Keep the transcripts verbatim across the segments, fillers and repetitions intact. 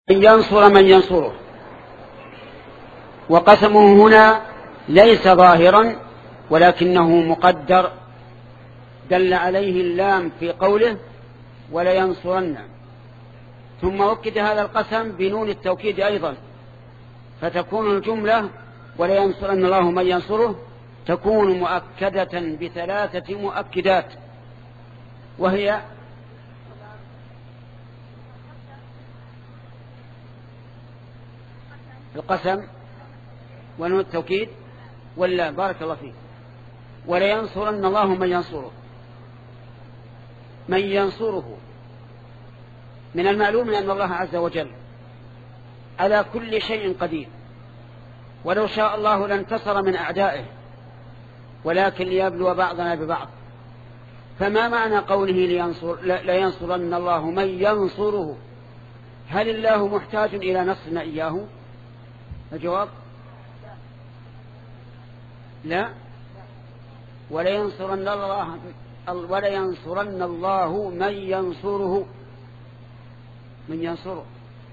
ينصر من ينصره. وقسمه هنا ليس ظاهرا ولكنه مقدر، دل عليه اللام في قوله ولا ينصرن، ثم وكد هذا القسم بنون التوكيد أيضا، فتكون الجملة ولا ينصرن الله من ينصره تكون مؤكدة بثلاثة مؤكدات، وهي القسم ونون التوكيد ولا بارك الله فيك. ولا ينصرن الله من ينصره. من ينصره من المعلوم أن الله عز وجل على كل شيء قدير، ولو شاء الله لانتصر من أعدائه، ولكن ليبلو بعضنا ببعض. فما معنى قوله لينصر لا ينصرن الله من ينصره؟ هل الله محتاج إلى نصرنا إياه؟ الجواب لا. ولا ينصرن الله ولا ينصرن الله من ينصره من ينصره.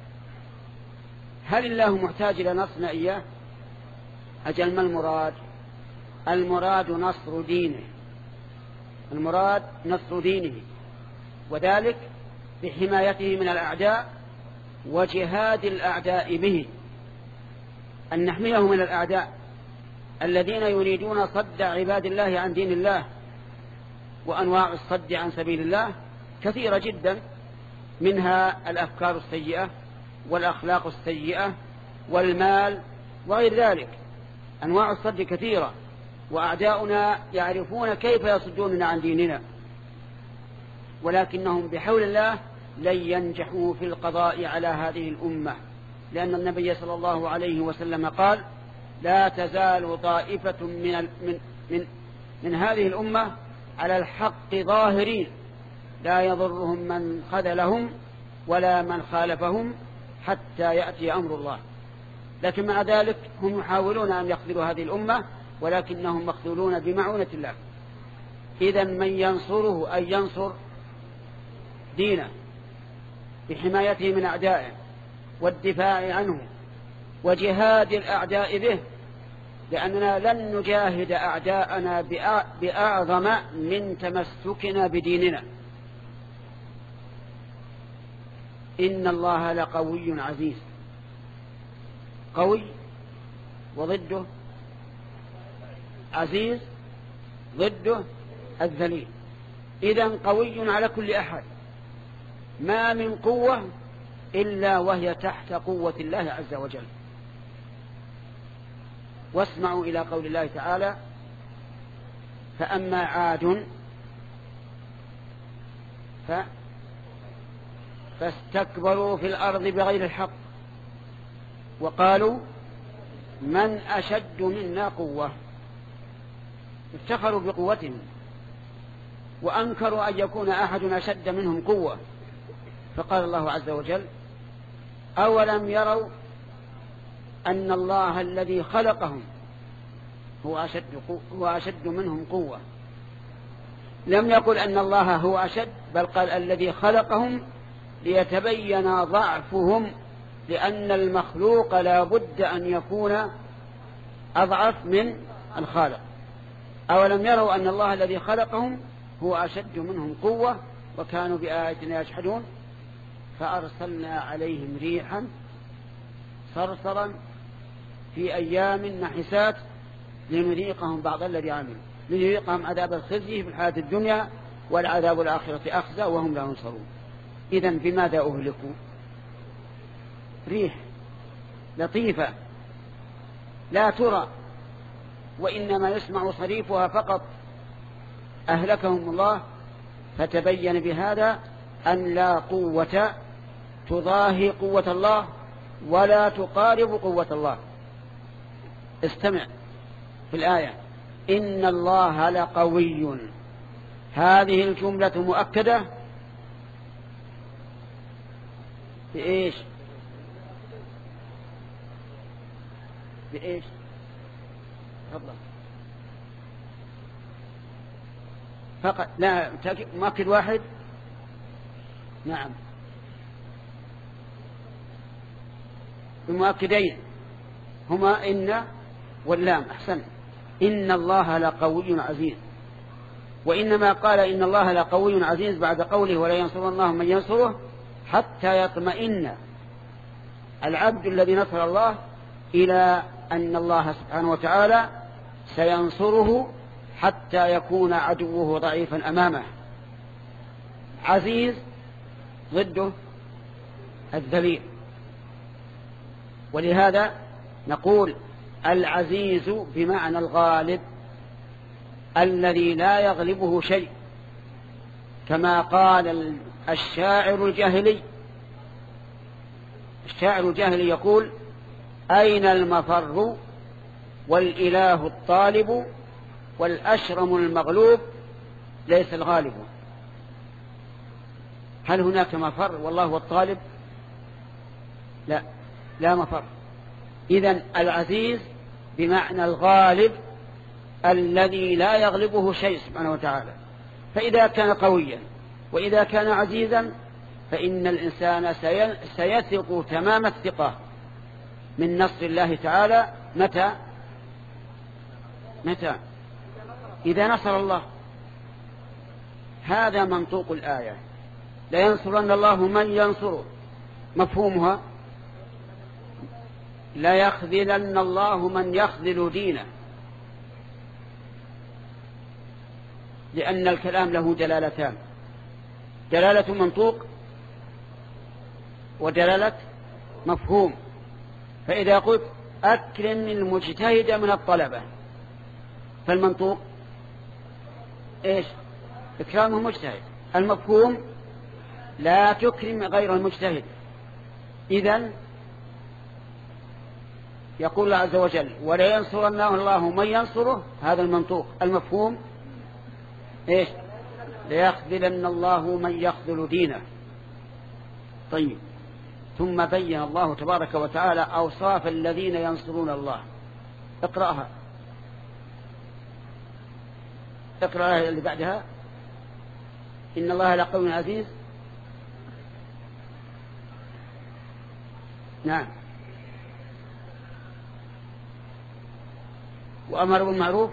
هل الله محتاج إلى نصرنا إياه؟ أجل ما المراد؟ المراد نصر دينه، المراد نصر دينه، وذلك بحمايته من الأعداء وجهاد الأعداء به، أن نحميه من الأعداء الذين يريدون صد عباد الله عن دين الله. وأنواع الصد عن سبيل الله كثيرة جدا، منها الأفكار السيئة والأخلاق السيئة والمال وغير ذلك. أنواع الصد كثيرة، وأعداؤنا يعرفون كيف يصدوننا عن ديننا، ولكنهم بحول الله لن ينجحوا في القضاء على هذه الأمة، لأن النبي صلى الله عليه وسلم قال: لا تزال طائفة من, من, من, من هذه الأمة على الحق ظاهرين لا يضرهم من خذلهم ولا من خالفهم حتى يأتي أمر الله. لكن مع ذلك هم يحاولون أن يخذلوا هذه الأمة، ولكنهم مخذولون بمعونة الله. إذن من ينصره أن ينصر دينه بحمايته من أعدائه والدفاع عنه وجهاد الأعداء به، لأننا لن نجاهد أعداءنا بأعظم من تمسكنا بديننا. إن الله لقوي عزيز. قوي وضده عزيز، ضده الذليل. إذن قوي على كل أحد، ما من قوة إلا وهي تحت قوة الله عز وجل. واسمعوا إلى قول الله تعالى: فأما عاد ف... فاستكبروا في الأرض بغير الحق وقالوا من أشد منا قوة. افتخروا بقوتهم وأنكروا أن يكون أحد أشد منهم قوة. فقال الله عز وجل: أولم يروا أن الله الذي خلقهم هو أشد, هو أشد منهم قوة. لم يقل أن الله هو أشد، بل قال الذي خلقهم ليتبين ضعفهم، لأن المخلوق لا بد أن يكون أضعف من الخالق. أولم يروا أن الله الذي خلقهم هو أشد منهم قوة وكانوا بآياتنا يجحدون فأرسلنا عليهم ريحا صرصرا في أيام نحسات لنذيقهم بعض الذي عملوا، لنذيقهم عذاب الخزي في الحياة الدنيا والعذاب الآخرة أخزى وهم لا ينصرون. إذن بماذا أهلكوا؟ ريح لطيفة لا ترى وإنما يسمع صريفها فقط، أهلكهم الله. فتبين بهذا أن لا قوة تضاهي قوة الله ولا تقارب قوة الله. استمع في الآية: إن الله لقوي. هذه الجملة مؤكدة بإيش؟ بإيش؟ تفضل. فقط لا مؤكد واحد. نعم المؤكدين هما إن واللام. أحسن. إن الله لقوي عزيز. وإنما قال إن الله لقوي عزيز بعد قوله ولا ينصر الله من ينصره حتى يطمئن العبد الذي نصر الله إلى أن الله سبحانه وتعالى سينصره حتى يكون عدوه ضعيفا أمامه. عزيز ضده الذليل. ولهذا نقول العزيز بمعنى الغالب الذي لا يغلبه شيء، كما قال الشاعر الجاهلي. الشاعر الجاهلي يقول أين المفر والإله الطالب والأشرم المغلوب ليس الغالب. هل هناك مفر والله هو الطالب؟ لا، لا مفر. إذن العزيز بمعنى الغالب الذي لا يغلبه شيء سبحانه وتعالى. فإذا كان قويا وإذا كان عزيزا فإن الإنسان سيثق تمام الثقة من نصر الله تعالى. متى؟ متى؟ إذا نصر الله. هذا منطوق الآية. لينصرن الله من ينصره. مفهومها لا يخذلن الله من يخذل دينه، لأن الكلام له دلالتان: دلالة منطوق ودلالة مفهوم. فإذا قلت أكرم المجتهد من الطلبة فالمنطوق إيش؟ إكرامه مجتهد. المفهوم لا تكرم غير المجتهد. إذن يقول الله عز وجل ولا ينصرن الله من ينصره. هذا المنطوق. المفهوم إيش؟ ليخذلن الله من يخذل دينه. طيب، ثم بين الله تبارك وتعالى أوصاف الذين ينصرون الله. اقرأها. اقرأ الآية اللي بعدها. إن الله لقوي عزيز. نعم. وأمر بالمعروف.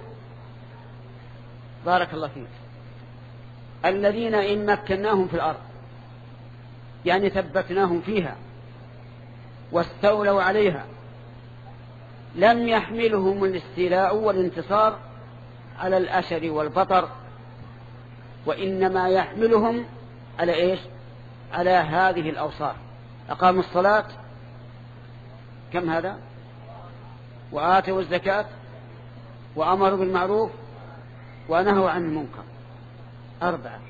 بارك الله فيك. الذين إن مكناهم في الأرض يعني ثبتناهم فيها واستولوا عليها لم يحملهم الاستيلاء والانتصار على الأشر والبطر، وإنما يحملهم على إيش؟ على هذه الأوصاف. أقاموا الصلاة، كم هذا؟ وآتوا الزكاة، وأمروا بالمعروف، ونهوا عن المنكر. أربعة.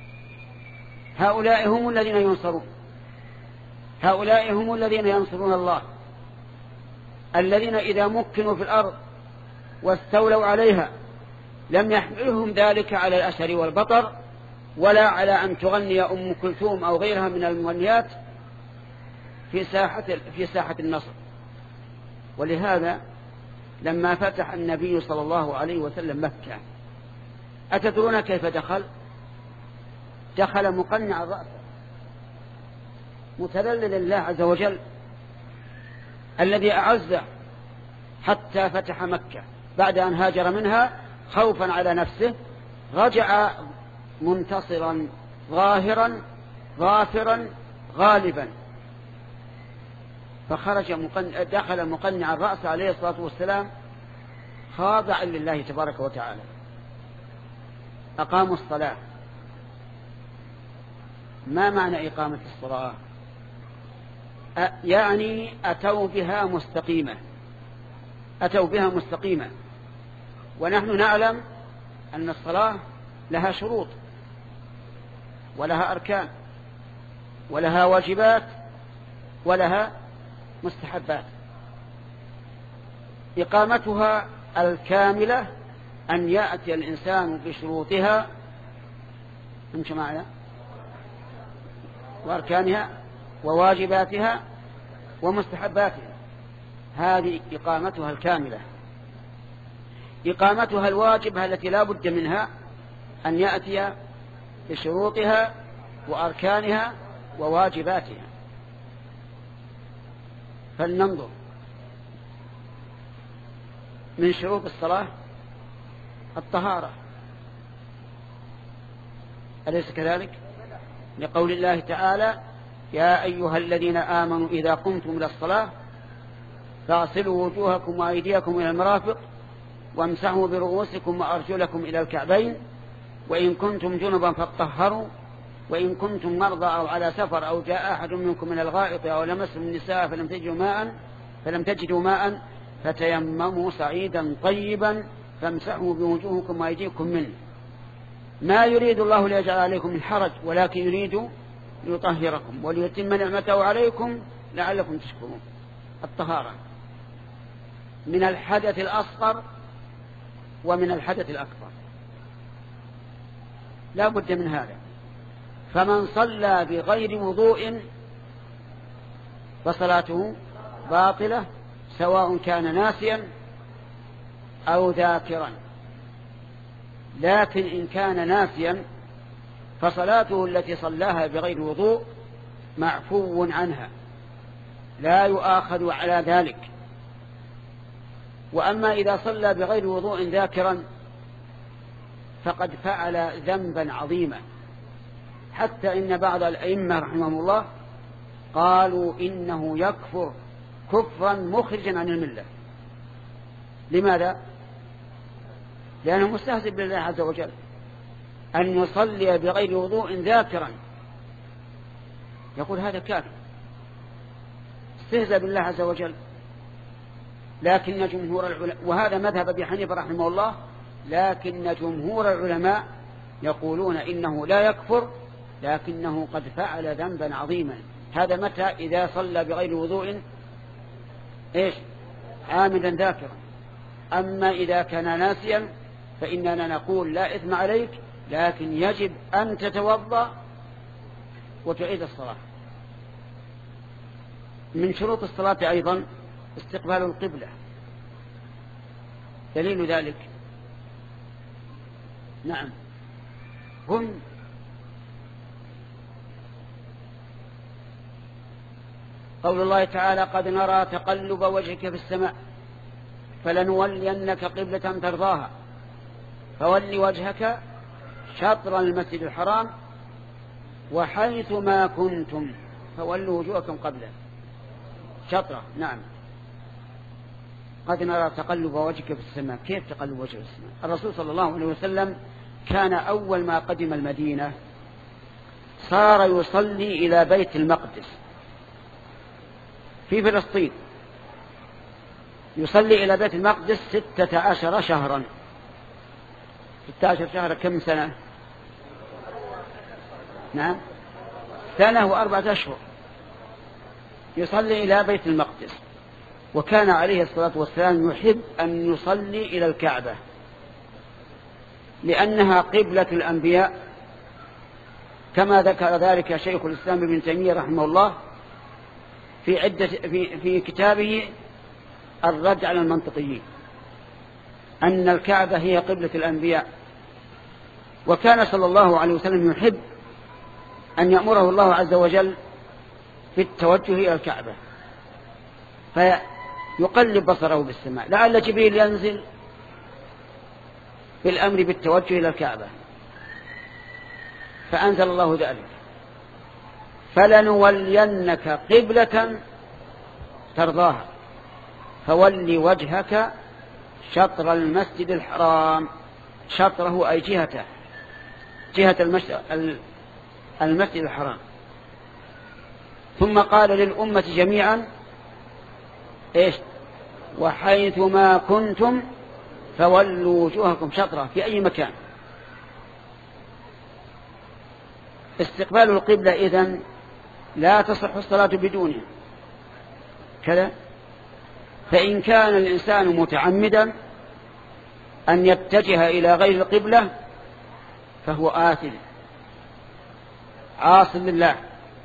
هؤلاء هم الذين ينصرون. هؤلاء هم الذين ينصرون الله، الذين إذا مكنوا في الأرض واستولوا عليها لم يحملهم ذلك على الأشر والبطر، ولا على أن تغني أم كلثوم أو غيرها من المغنيات في ساحة في ساحة النصر. ولهذا لما فتح النبي صلى الله عليه وسلم مكة، أتدرون كيف دخل؟ دخل مقنع الرأس متذلل لله عز وجل الذي أعزه حتى فتح مكة بعد أن هاجر منها خوفا على نفسه. رجع منتصرا ظاهرا ظافرا غالبا، فخرج مقنع دخل مقنع الرأس عليه الصلاة والسلام خاضعا لله تبارك وتعالى. أقاموا الصلاة. ما معنى إقامة الصلاة؟ يعني أتوا بها مستقيمة. أتوا بها مستقيمة. ونحن نعلم أن الصلاة لها شروط ولها أركان ولها واجبات ولها مستحبات. إقامتها الكاملة أن يأتي الإنسان بشروطها امشي معنا وأركانها وواجباتها ومستحباتها. هذه إقامتها الكاملة. إقامتها الواجبة التي لا بد منها أن يأتي بشروطها وأركانها وواجباتها. فلننظر. من شروط الصلاة الطهارة، أليس كذلك؟ لقول الله تعالى: يا أيها الذين آمنوا إذا قمتم إلى الصلاة فاغسلوا وجوهكم وأيديكم إلى المرافق وامسحوا برؤوسكم وأرجلكم إلى الكعبين وإن كنتم جنبا فاطهروا وإن كنتم مرضى أو على سفر أو جاء أحد منكم من الغائط أو لمستم النساء فلم تجدوا ماء فلم تجدوا ماء فتيمموا صعيدا طيبا فامسحوا بوجوهكم وأيديكم منه. ما يريد الله ليجعل عليكم من حرج ولكن يريد ليطهركم وليتم نعمته عليكم لعلكم تشكرون. الطهارة من الحدث الأصغر ومن الحدث الأكبر لا بد من هذا. فمن صلى بغير وضوء فصلاته باطلة سواء كان ناسيا أو ذاكرا، لكن إن كان ناسيا فصلاته التي صلاها بغير وضوء معفو عنها لا يؤاخذ على ذلك. وأما إذا صلى بغير وضوء ذاكرا فقد فعل ذنبا عظيما، حتى إن بعض الأئمة رحمهم الله قالوا إنه يكفر كفرا مخرجا عن الملة. لماذا؟ لأنه مستهزئ بالله عز وجل. أن يصلي بغير وضوء ذاكرا يقول هذا كافر، استهزأ بالله عز وجل. لكن جمهور العلماء، وهذا مذهب أبي حنيفة رحمه الله، لكن جمهور العلماء يقولون إنه لا يكفر لكنه قد فعل ذنبا عظيما. هذا متى؟ إذا صلى بغير وضوء إيش؟ عامدا ذاكرا. أما إذا كان ناسيا فإننا نقول لا إثم عليك، لكن يجب أن تتوضأ وتعيد الصلاة. من شروط الصلاة أيضا استقبال القبلة. دليل ذلك نعم هم قول الله تعالى: قد نرى تقلب وجهك في السماء فلنولينك قبلة ترضاها فول وجهك شطر المسجد الحرام وحيث ما كنتم فولوا وجوهكم قبله. شطرة نعم. قد نرى تقلب وجهك في السماء. كيف تقلب وجهك في السماء؟ الرسول صلى الله عليه وسلم كان أول ما قدم المدينة صار يصلي إلى بيت المقدس في فلسطين، يصلي إلى بيت المقدس ستة عشر شهرا. ستة عشر شهرا كم سنة؟ نعم سنة وأربعة أشهر يصلي إلى بيت المقدس. وكان عليه الصلاة والسلام يحب أن يصلي إلى الكعبة لأنها قبلة الأنبياء، كما ذكر ذلك شيخ الإسلام ابن تيمية رحمه الله في عدة في, في كتابه الرد على المنطقيين، أن الكعبة هي قبلة الأنبياء. وكان صلى الله عليه وسلم يحب أن يأمره الله عز وجل بالتوجه إلى الكعبة فيقلب بصره بالسماء، لعل جبريل ينزل بالأمر بالتوجه إلى الكعبة، فأنزل الله ذلك: فلنولينك قبلة ترضاها فول وجهك شطر المسجد الحرام. شطره أي جهته، جهة المسجد الحرام. ثم قال للأمة جميعا إيش؟ وحيث ما كنتم فولوا وجوهكم شطرة، في أي مكان. استقبال القبلة إذن لا تصح الصلاة بدونه كذا. فإن كان الإنسان متعمدا أن يتجه إلى غير القبلة فهو آثم عاص لله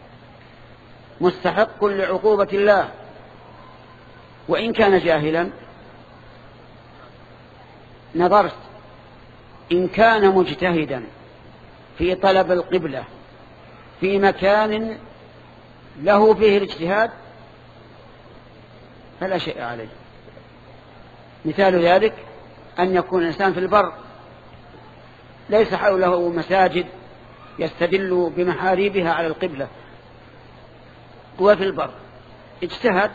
مستحق لعقوبة الله. وإن كان جاهلا نظرت، إن كان مجتهدا في طلب القبلة في مكان له فيه الاجتهاد فلا شيء عليه. مثال ذلك أن يكون الإنسان في البر ليس حوله مساجد يستدل بمحاريبها على القبلة، وفي البر اجتهد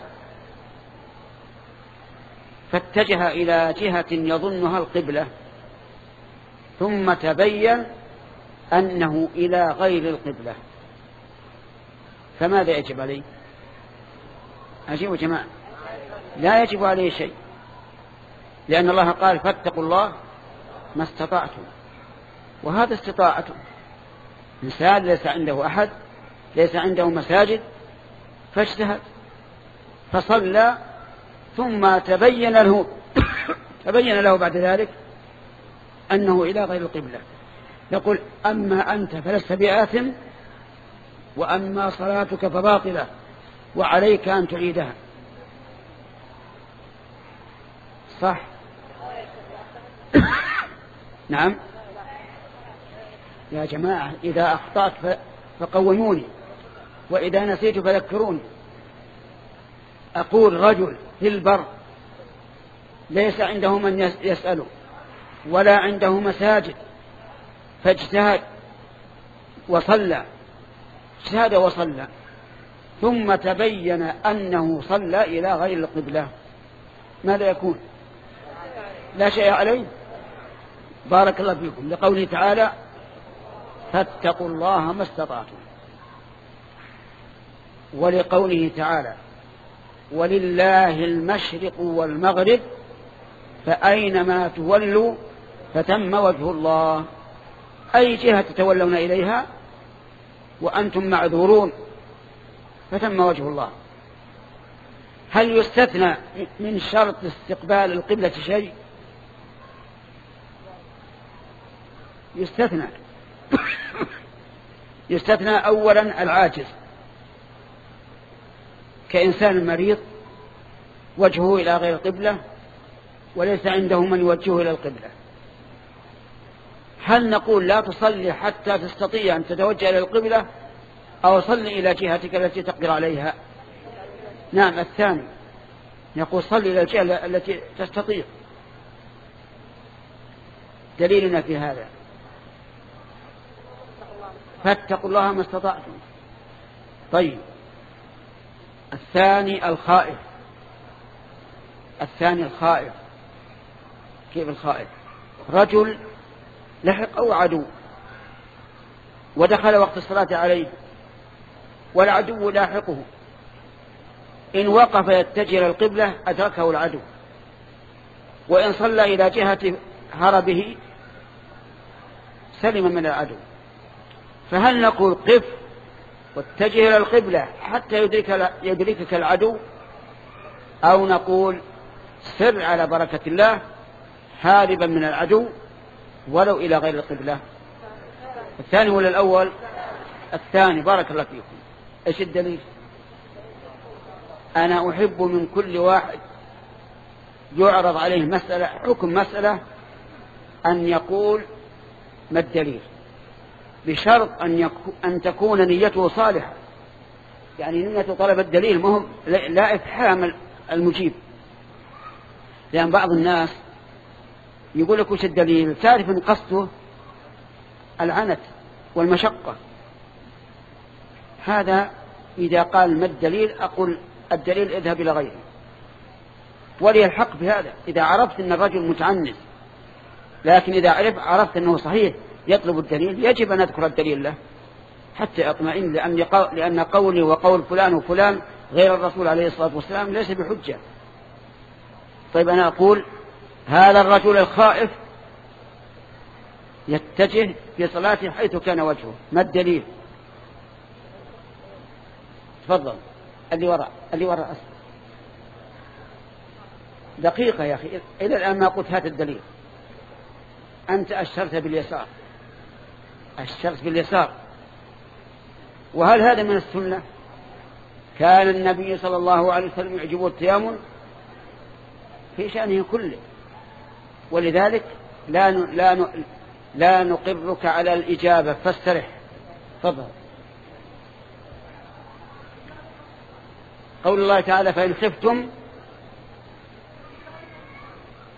فاتجه إلى جهة يظنها القبلة، ثم تبين أنه إلى غير القبلة، فماذا يجب عليه؟ أجيبوا جماعة، لا يجب عليه شيء، لأن الله قال فاتقوا الله ما استطعتم، وهذا استطاعته. إنسان ليس عنده أحد، ليس عنده مساجد، فاجتهد فصلى، ثم تبين له تبين له بعد ذلك أنه إلى غير القبلة. يقول أما أنت فلست بآثم، وأما صلاتك فباطلة وعليك أن تعيدها. صح؟ نعم يا جماعة، إذا أخطأت فقوموني، وإذا نسيت فذكروني. أقول رجل في البر ليس عنده من يسأله ولا عنده مساجد، فاجتهد وصلى، اجتهد وصلى، ثم تبين أنه صلى إلى غير القبلة، ماذا يكون؟ لا شيء عليه. بارك الله فيكم. لقوله تعالى فاتقوا الله ما استطعتم، ولقوله تعالى ولله المشرق والمغرب فأينما تولوا فتم وجه الله، أي جهة تتولون إليها وأنتم معذورون فتم وجه الله. هل يستثنى من شرط استقبال القبلة شيء؟ يستثنى يستثنى أولا العاجز، كإنسان مريض وجهه إلى غير القبلة وليس عنده من يوجهه إلى القبلة، هل نقول لا تصلي حتى تستطيع أن تتوجه إلى القبلة، أو صلي إلى جهتك التي تقدر عليها؟ نعم الثاني، نقول صلي إلى الجهة التي تستطيع. دليلنا في هذا فاتقوا الله ما استطعتم. طيب الثاني الخائف، الثاني الخائف. كيف الخائف؟ رجل لحق أو عدو ودخل وقت الصلاة عليه والعدو لاحقه، إن وقف يتجه إلى القبلة أدركه العدو، وإن صلى إلى جهة هربه سلم من العدو. فهل نقول قف واتجه إلى القبلة حتى يدرك يدركك العدو، أو نقول سر على بركة الله هاربا من العدو ولو إلى غير القبلة؟ الثاني ولا الأول؟ الثاني. بارك الله فيكم. إيش الدليل؟ أنا أحب من كل واحد يعرض عليه مسألة حكم مسألة أن يقول ما الدليل، بشرط أن, يكو أن تكون نيته صالحة، يعني نية طلب الدليل مهم، لا إفحام المجيب. لأن بعض الناس يقول لك وش الدليل، تعرف أن قصده العنت والمشقة. هذا إذا قال ما الدليل أقول الدليل اذهب إلى غيره، ولي الحق بهذا إذا عرفت أن الرجل متعنت، لكن إذا عرف عرفت أنه صحيح يطلب الدليل يجب أن أذكر الدليل له حتى أطمئن، لأن, لأن قولي وقول فلان وفلان غير الرسول عليه الصلاة والسلام ليس بحجة. طيب أنا أقول هذا الرجل الخائف يتجه في صلاته حيث كان وجهه، ما الدليل؟ تفضل اللي وراء اللي وراء أسفل. دقيقة يا أخي، إلى الآن ما قلت هات الدليل. أنت أشرت باليسار، أشرت باليسار، وهل هذا من السنة؟ كان النبي صلى الله عليه وسلم يعجبه التيامن في شأنه كله، ولذلك لا لا لا نقرك على الإجابة فاسترح. تفضل. قول الله تعالى فإن خفتم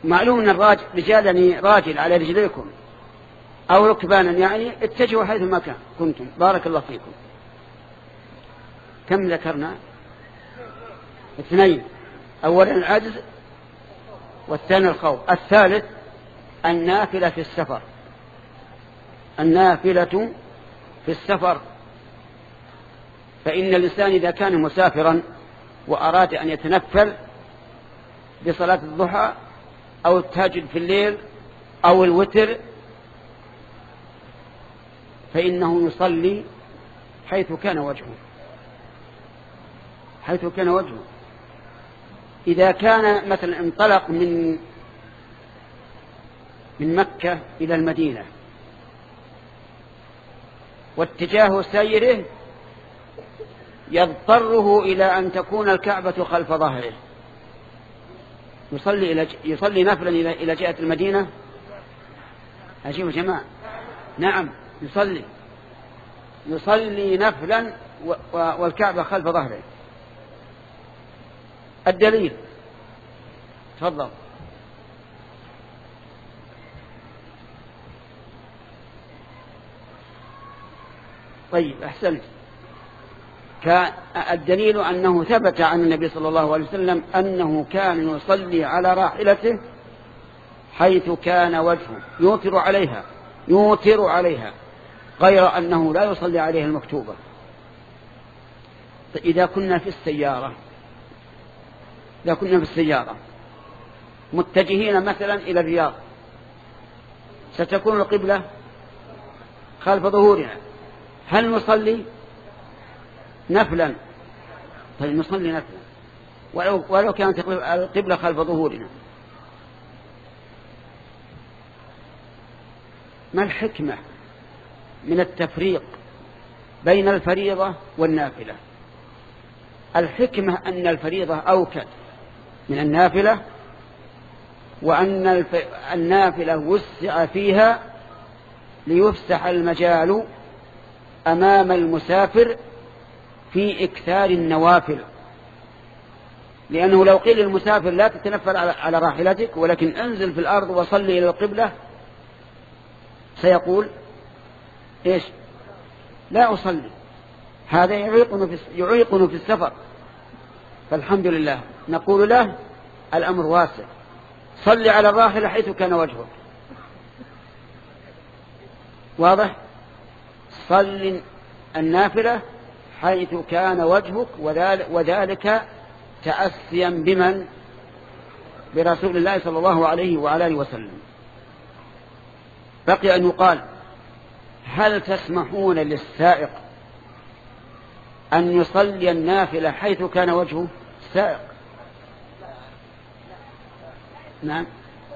معلوم أن الراجل رجال يعني راجل على رجليكم أو ركبانا يعني اتجهوا حيث ما كان كنتم. بارك الله فيكم. كم ذكرنا؟ اثنين. أولا العجز والثاني الخوف. الثالث النافلة في السفر. النافلة في السفر، فإن الإنسان إذا كان مسافرا وأراد أن يتنفل بصلاة الضحى أو التهجد في الليل أو الوتر فإنه يصلي حيث كان وجهه حيث كان وجهه إذا كان مثلا انطلق من من مكة إلى المدينة واتجاه سيره يضطره إلى أن تكون الكعبة خلف ظهره، يصلي إلى يصلي نفلا إلى إلى جهة المدينة. أجيب يا جماعة. نعم يصلي يصلي نفلا والكعبة خلف ظهره. الدليل تفضل. طيب أحسنت. الدليل أنه ثبت عن النبي صلى الله عليه وسلم أنه كان يصلي على راحلته حيث كان وجهه يوتر عليها يوتر عليها غير أنه لا يصلي عليها المكتوبة. إذا كنا في السيارة إذا كنا في السيارة متجهين مثلا إلى الرياض ستكون القبلة خلف ظهورنا، هل نصلي نفلا؟ طيب نصلي نفلا ولو, ولو كانت القبلة خلف ظهورنا. ما الحكمة من التفريق بين الفريضة والنافلة؟ الحكمة أن الفريضة أوكد من النافلة، وأن النافلة وسع فيها ليفسح المجال أمام المسافر في إكثار النوافل، لأنه لو قيل للمسافر لا تتنفل على راحلتك ولكن انزل في الأرض وصلي إلى القبلة سيقول إيش؟ لا أصلي. هذا يعيقنا في يعيقنا في السفر. فالحمد لله نقول له الأمر واسع، صلي على الراحلة حيث كان وجهك. واضح؟ صل النافلة حيث كان وجهك، وذلك تأسيا بمن؟ برسول الله صلى الله عليه وعلى آله وسلم. بقي أن يقال هل تسمحون للسائق أن يصلي النافلة حيث كان وجهه؟ السائق نعم.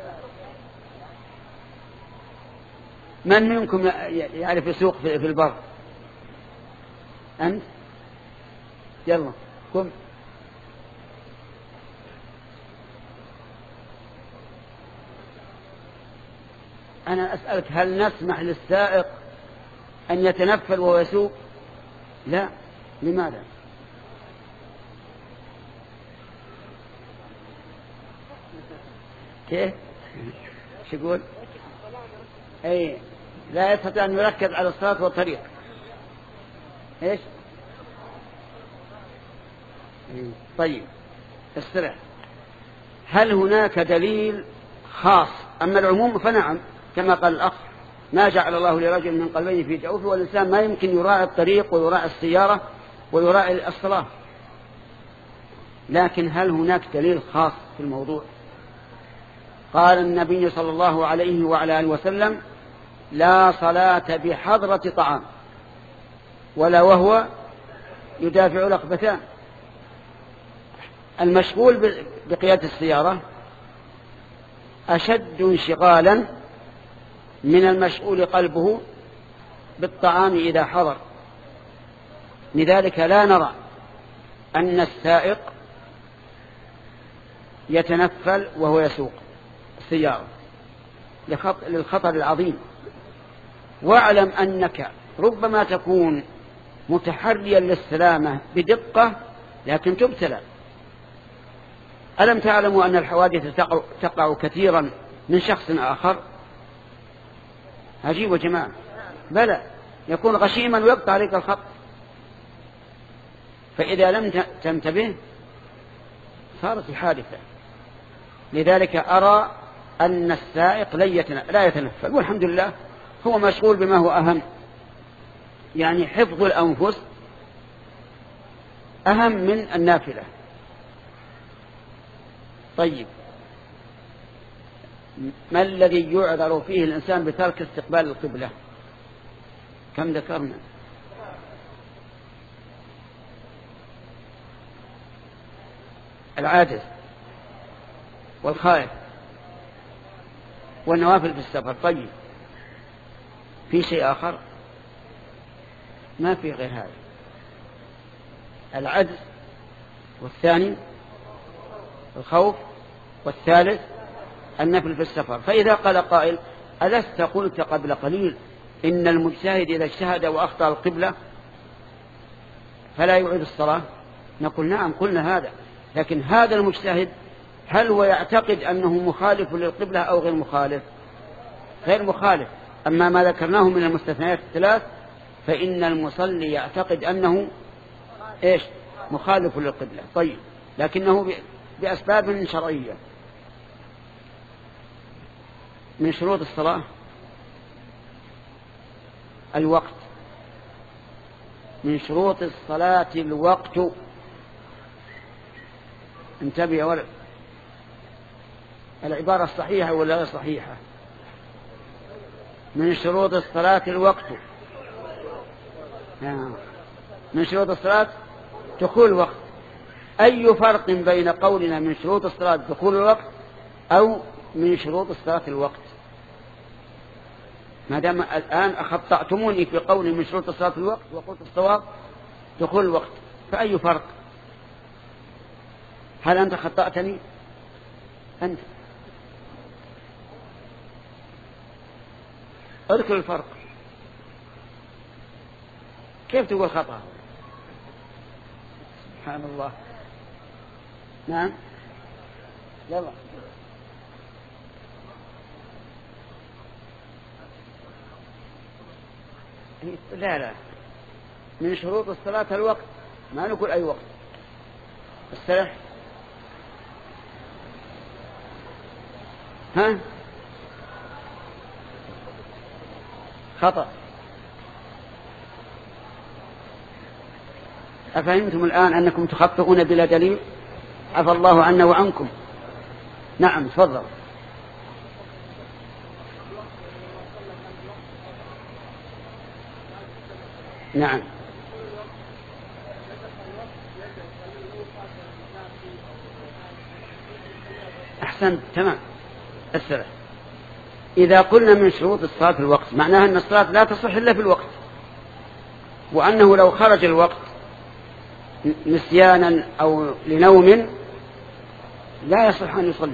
من منكم يعرف يسوق في البر؟ أنت؟ يلا قم. أنا أسألك هل نسمح للسائق أن يتنفل وهو يسوق؟ لا. لماذا؟ كيف؟ شو يقول؟ أي لا يستطيع أن يركز على الصراط والطريق. إيش؟ طيب استرح. هل هناك دليل خاص؟ أما العموم فنعم كما قال الأخ ما جعل الله لرجل من قلبين في جوفه، والإنسان ما يمكن يراعي الطريق ويراعي السيارة ويراعي الصلاة. لكن هل هناك دليل خاص في الموضوع؟ قال النبي صلى الله عليه وعلى آله وسلم لا صلاة بحضرة طعام ولا وهو يدافع ركبتان. المشغول بقيادة السيارة أشد انشغالا من المشغول قلبه بالطعام إذا حضر. لذلك لا نرى أن السائق يتنفل وهو يسوق السيارة للخطر العظيم. واعلم أنك ربما تكون متحريا للسلامة بدقة لكن تبتلى. ألم تعلموا أن الحوادث تقع, تقع كثيرا من شخص آخر؟ عجيب يا جماعة. بلى، يكون غشيما ويقطع عليك الخط، فإذا لم تنتبه صارت الحادثة. لذلك أرى أن السائق لا يتنفل، والحمد لله هو مشغول بما هو أهم، يعني حفظ الأنفس أهم من النافلة. طيب، ما الذي يعذر فيه الإنسان بترك استقبال القبلة؟ كم ذكرنا؟ العاجز والخائف والنوافل في السفر. طيب، في شيء آخر؟ ما في غير هذا، العجز، والثاني الخوف، والثالث النفل في السفر. فإذا قال قائل: ألست قلت قبل قليل إن المجتهد إذا اجتهد وأخطأ القبلة فلا يعيد الصلاة؟ نقول نعم، قلنا هذا، لكن هذا المجتهد هل هو يعتقد أنه مخالف للقبلة أو غير مخالف؟ غير مخالف. أما ما ذكرناه من المستثنيات الثلاث فإن المصلي يعتقد أنه إيش؟ مخالف للقبلة. طيب، لكنه بأسباب شرعية. من شروط الصلاة الوقت، من شروط الصلاة الوقت. انتبه يا ولد، العبارة الصحيحة ولا غير صحيحة؟ من شروط الصلاة الوقت. من شروط الصلاة دخول الوقت. أي فرق بين قولنا من شروط الصلاة دخول الوقت أو من شروط الصلاة الوقت؟ ما دام الآن أخطأتموني في قولي من شروط الصلاة الوقت وقلت الصواب دخول الوقت، فأي فرق؟ هل أنت خطأتني؟ أنت اذكر الفرق. كيف تقول خطأ؟ سبحان الله. نعم، يلا. لا لا، من شروط الصلاة الوقت، ما نقول أي وقت. السلح ها خطأ. أفهمتم الآن أنكم تخطئون بلا دليل؟ عفى الله عنا وعنكم. نعم، تفضل. نعم، أحسنت، تمام. السلام. إذا قلنا من شروط الصلاة في الوقت معناها أن الصلاة لا تصح إلا في الوقت، وأنه لو خرج الوقت نسيانا أو لنوم لا يصح أن يصلي.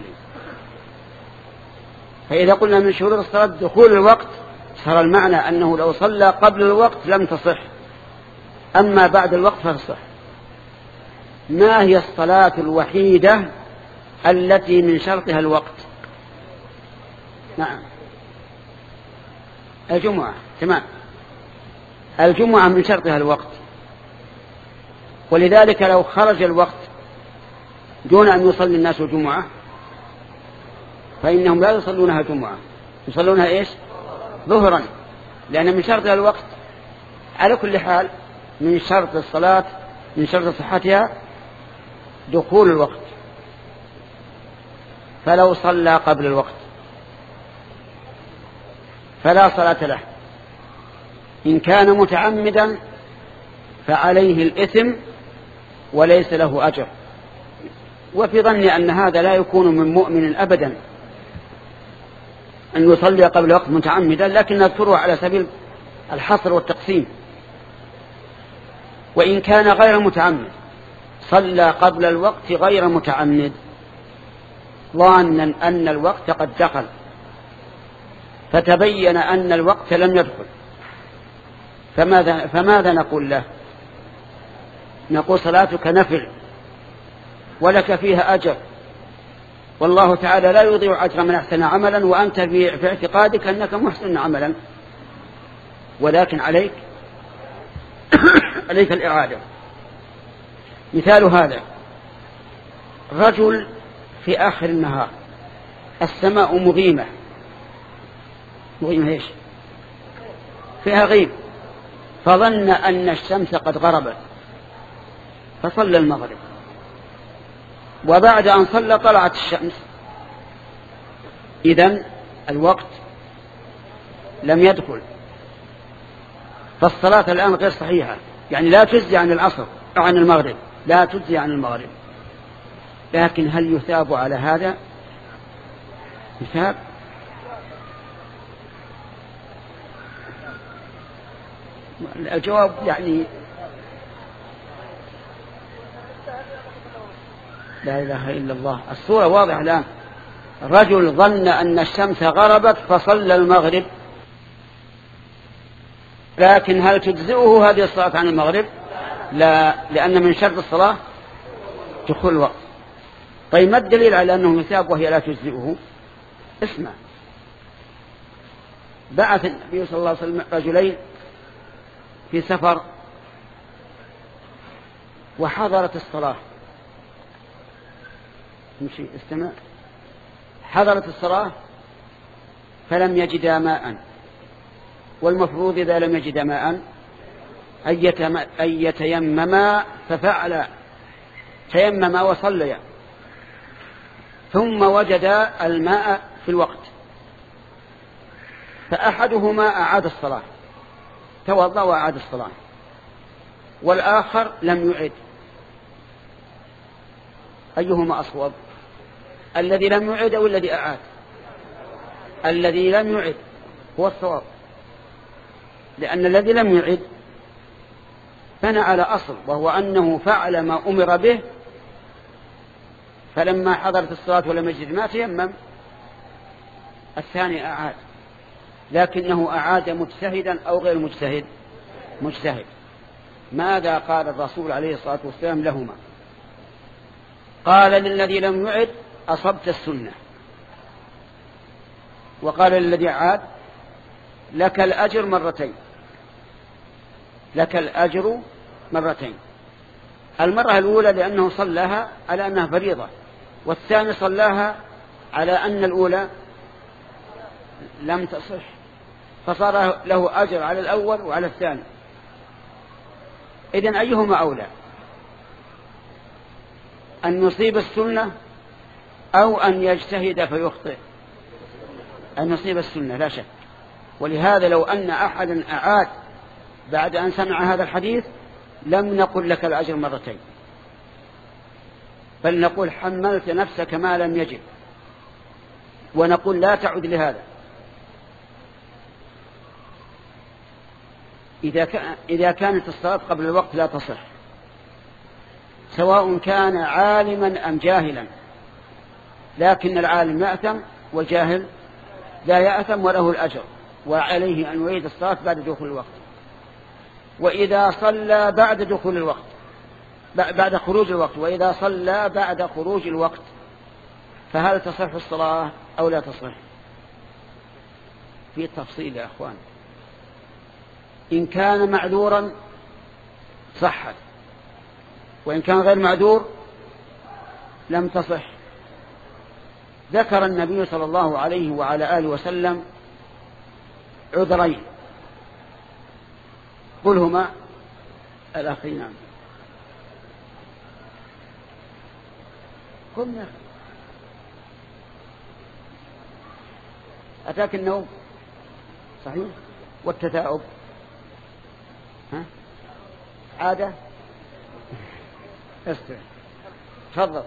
فإذا قلنا من شروط الصلاة دخول الوقت صار المعنى أنه لو صلى قبل الوقت لم تصح، أما بعد الوقت فتصح. ما هي الصلاة الوحيدة التي من شرطها الوقت؟ نعم، الجمعة. تمام، الجمعة من شرطها الوقت، ولذلك لو خرج الوقت دون أن يصلي الناس الجمعة فإنهم لا يصلونها جمعة، يصلونها إيش؟ ظهرا، لأن من شرطها الوقت. على كل حال من شرط الصلاة، من شرط صحتها دخول الوقت، فلو صلى قبل الوقت فلا صلاة له. إن كان متعمدا فعليه الإثم وليس له أجر. وفي ظني أن هذا لا يكون من مؤمن أبدا أن يصلي قبل وقت متعمدا، لكن نذكره على سبيل الحصر والتقسيم. وإن كان غير متعمد صلى قبل الوقت غير متعمد ظانا أن الوقت قد دخل فتبين أن الوقت لم يدخل، فماذا, فماذا نقول له؟ نقول صلاتك نفل ولك فيها أجر والله تعالى لا يضيع أجر من أحسن عملا، وأنت في اعتقادك أنك محسن عملا، ولكن عليك عليك الإعادة. مثال هذا: رجل في آخر النهار السماء مظيمة، مظيمة إيش؟ فيها غيب، فظن أن الشمس قد غربت فصلى المغرب، وبعد أن صلى طلعت الشمس، إذن الوقت لم يدخل، فالصلاة الآن غير صحيحة، يعني لا تجزي عن العصر عن المغرب، لا تجزي عن المغرب. لكن هل يثاب على هذا؟ يثاب. الجواب يعني لا إله إلا الله. الصورة واضحة الآن. رجل ظن أن الشمس غربت فصلى المغرب، لكن هل تجزئه هذه الصلاة عن المغرب؟ لا، لأن من شرط الصلاة دخول الوقت. طيب ما الدليل على أنه يثاب وهي لا تجزئه؟ اسمع: بعث النبي صلى الله عليه وسلم رجلين في سفر وحضرت الصلاة، مشي استمع، حضرت الصلاة فلم يجدا ماء، والمفروض إذا لم يجدا ماء أن يتيمما، ففعل تيمما وصليا، ثم وجد الماء في الوقت، فأحدهما أعاد الصلاة، توضأ وأعاد الصلاة، والآخر لم يعد. أيهما أصوب؟ الذي لم يعد أو الذي أعاد؟ الذي لم يعد هو الصواب، لأن الذي لم يعد بنى على أصل، وهو أنه فعل ما أمر به، فلما حضرت الصلاة ولم يجد ما تيمم. الثاني أعاد، لكنه أعاد مجتهدا أو غير مجتهد؟ مجتهد. ماذا قال الرسول عليه الصلاة والسلام لهما؟ قال للذي لم يعد: أصبت السنة. وقال للذي عاد: لك الأجر مرتين، لك الأجر مرتين. المرة الأولى لأنه صلاها على أنها فريضة، والثاني صلاها على أن الأولى لم تصح، فصار له أجر على الأول وعلى الثاني. إذن أيهما أولى؟ أن يصيب السنة أو أن يجتهد فيخطئ؟ أن يصيب السنة لا شك. ولهذا لو أن أحدا أعاد بعد أن سمع هذا الحديث لم نقل لك الأجر مرتين، بل نقول حملت نفسك ما لم يجب، ونقول لا تعد لهذا. إذا كانت الصلاة قبل الوقت لا تصح، سواء كان عالما أم جاهلا، لكن العالم يأثم والجاهل لا يأثم وله الأجر، وعليه أن يعيد الصلاة بعد دخول الوقت. وإذا صلى بعد دخول الوقت بعد خروج الوقت وإذا صلى بعد خروج الوقت فهل تصح الصلاة أو لا تصح؟ في تفصيل يا أخوان. إن كان معذورا صحت، وإن كان غير معذور لم تصح. ذكر النبي صلى الله عليه وعلى آله وسلم عذرين، قل هما الأخير. نعم قم يا أخي. أتاك النوم صحيح، والتثاؤب ها عادة. استرح تفضل.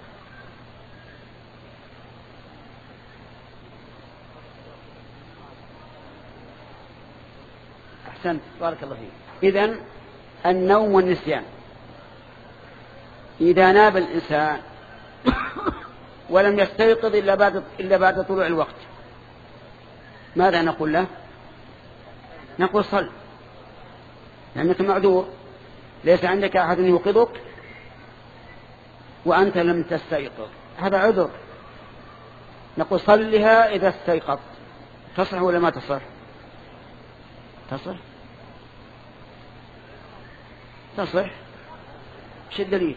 أحسنت بارك الله فيك. إذن النوم والنسيان إذا ناب الإنسان ولم يستيقظ إلا بعد إلا بعد طلوع الوقت ماذا نقول له؟ نقول صل، لأنك معذور، ليس عندك أحد يوقظك وأنت لم تستيقظ، هذا عذر. نقول صلها إذا استيقظت، تصح ولا ما تصح؟ تصح تصح. ايش الدليل؟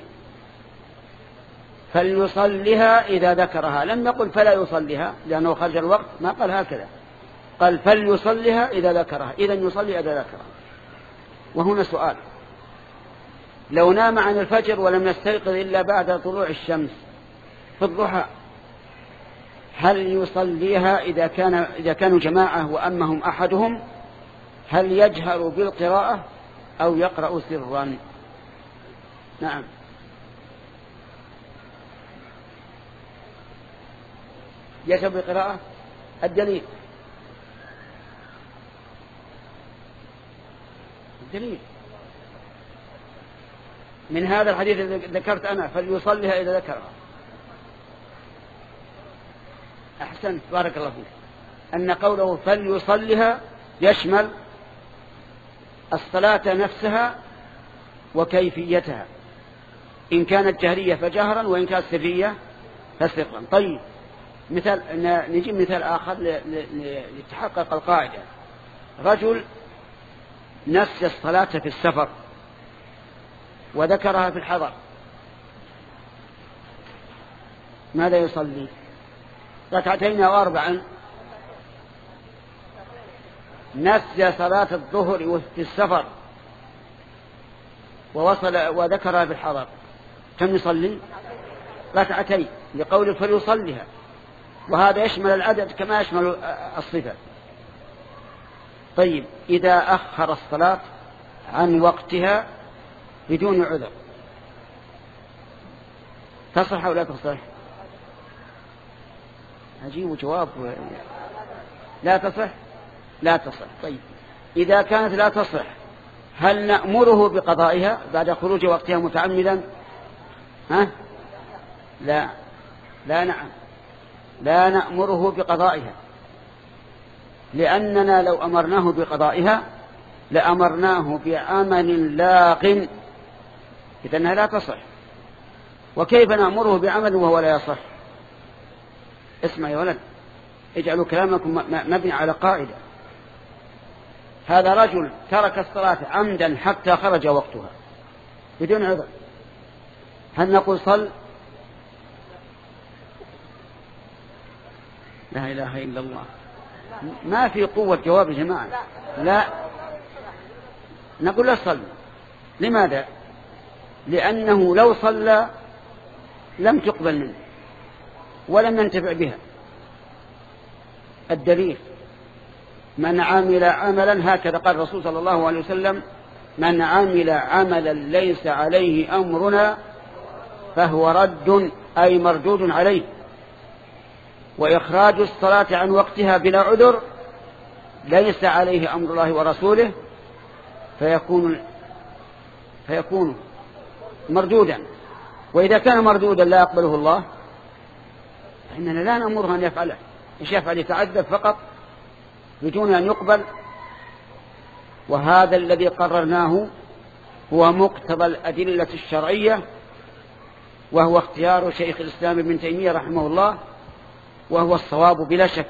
فليصلها إذا ذكرها، لم يقل فلا يصلها لأنه خرج الوقت، ما قال هكذا، قال فليصلها إذا ذكرها، إذن يصلي إذا ذكرها. وهنا سؤال: لو نام عن الفجر ولم يستيقظ إلا بعد طلوع الشمس في الضحى، هل يصليها إذا كان إذا كانوا جماعة وأمهم أحدهم؟ هل يجهر بالقراءة أو يقرأ سرا؟ نعم. يجهر بالقراءة. الدليل الدليل من هذا الحديث الذي ذكرت أنا: فليصلها إذا ذكرها. أحسنت، بارك الله فيك. أن قوله فليصلها يشمل الصلاة نفسها وكيفيتها، إن كانت جهرية فجهرا، وإن كانت سرية فسرا. طيب، مثال، نجيب مثال آخر لتحقق القاعدة. رجل نسي الصلاة في السفر وذكرها في الحضر، ماذا يصلي؟ ركعتين أو أربعا؟ نسي صلاة الظهر في السفر ووصل وذكرها في الحضر، كم يصلي؟ ركعتين، لقول فليصليها، وهذا يشمل العدد كما يشمل الصفة. طيب، إذا أخر الصلاة عن وقتها بدون عذر تصح أو لا تصح؟ أجيب جواب. لا تصح. لا تصح. طيب، إذا كانت لا تصح، هل نأمره بقضائها بعد خروج وقتها متعمدا؟ ها؟ لا لا نعم، لا نأمره بقضائها، لأننا لو أمرناه بقضائها لأمرناه بعمل لاغ، إذنها لا تصح. وكيف نأمره بعمل وهو لا يصح؟ اسمع يا ولد، اجعلوا كلامكم مبني على قاعدة. هذا رجل ترك الصلاة عمدا حتى خرج وقتها بدون عذر، هل نقول صل؟ لا إله إلا الله، ما في قوة جواب يا جماعة. لا، نقول لا صل. لماذا؟ لأنه لو صلى لم تقبل منه ولم ينتفع بها. الدليل: من عمل عملا، هكذا قال الرسول صلى الله عليه وسلم: من عمل عملا ليس عليه أمرنا فهو رد، أي مردود عليه. وإخراج الصلاة عن وقتها بلا عذر ليس عليه أمر الله ورسوله، فيكون فيكون مردودا. وإذا كان مردودا لا يقبله الله، فإننا لا نأمره أن يفعله. إيش يفعل؟ يتعذب فقط بدون أن يقبل. وهذا الذي قررناه هو مقتضى الأدلة الشرعية، وهو اختيار شيخ الإسلام ابن تيمية رحمه الله، وهو الصواب بلا شك.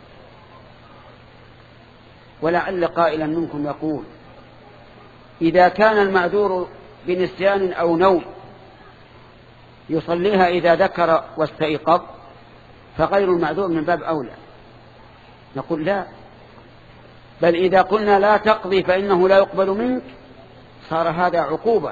ولعل قائلا منكم يقول: إذا كان المعذور بنسيان أو نوم يصليها إذا ذكر واستيقظ، فغير المعذور من باب أولى. نقول لا، بل إذا قلنا لا تقضي فإنه لا يقبل منك صار هذا عقوبة.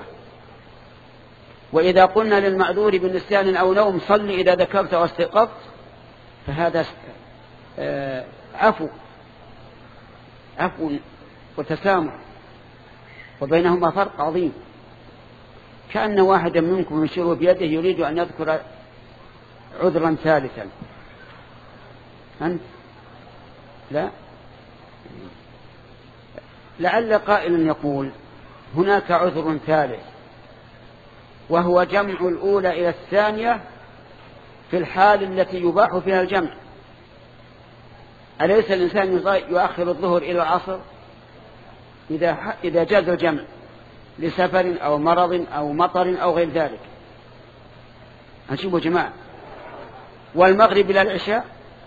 وإذا قلنا للمعذور بالنسيان أو نوم صل إذا ذكرت واستيقظت، فهذا عفو عفو وتسامح، وبينهما فرق عظيم. كأن واحدا منكم يشير بيده يريد أن يذكر عذرا ثالثا. أنت لا، لعل قائل يقول: هناك عذر ثالث، وهو جمع الأولى إلى الثانية في الحال التي يباح فيها الجمع. أليس الإنسان يؤخر الظهر إلى العصر إذا إذا جاز الجمع لسفر أو مرض أو مطر أو غير ذلك؟ أنشبوا جماعة. والمغرب إلى العشاء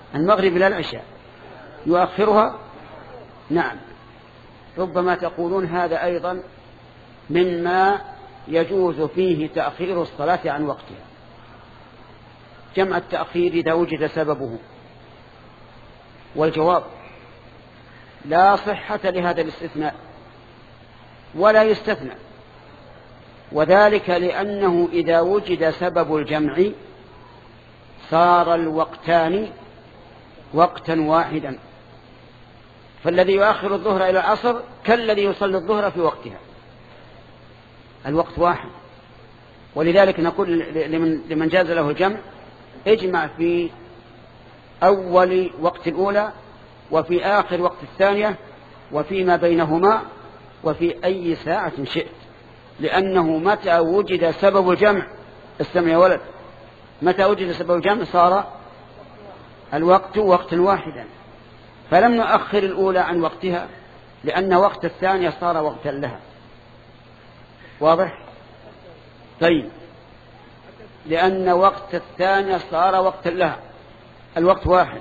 المغرب إلى العشاء يؤخرها. نعم، ربما تقولون هذا أيضا مما يجوز فيه تأخير الصلاة عن وقتها، جمع التأخير إذا وجد سببه. والجواب لا صحة لهذا الاستثناء ولا يستثنى، وذلك لأنه إذا وجد سبب الجمع صار الوقتان وقتا واحدا، فالذي يؤخر الظهر إلى العصر كالذي يصلي الظهر في وقتها، الوقت واحد. ولذلك نقول لمن, لمن جاز له الجمع اجمع في أول وقت الأولى وفي آخر وقت الثانية وفيما بينهما وفي أي ساعة شئت، لأنه متى وجد سبب الجمع، استمع يا ولد، متى وجد سبب الجمع صار الوقت وقتا واحدا، فلم نؤخر الأولى عن وقتها لأن وقت الثانية صار وقتا لها. واضح؟ طيب، لأن وقت الثانية صار وقتا لها، الوقت واحد.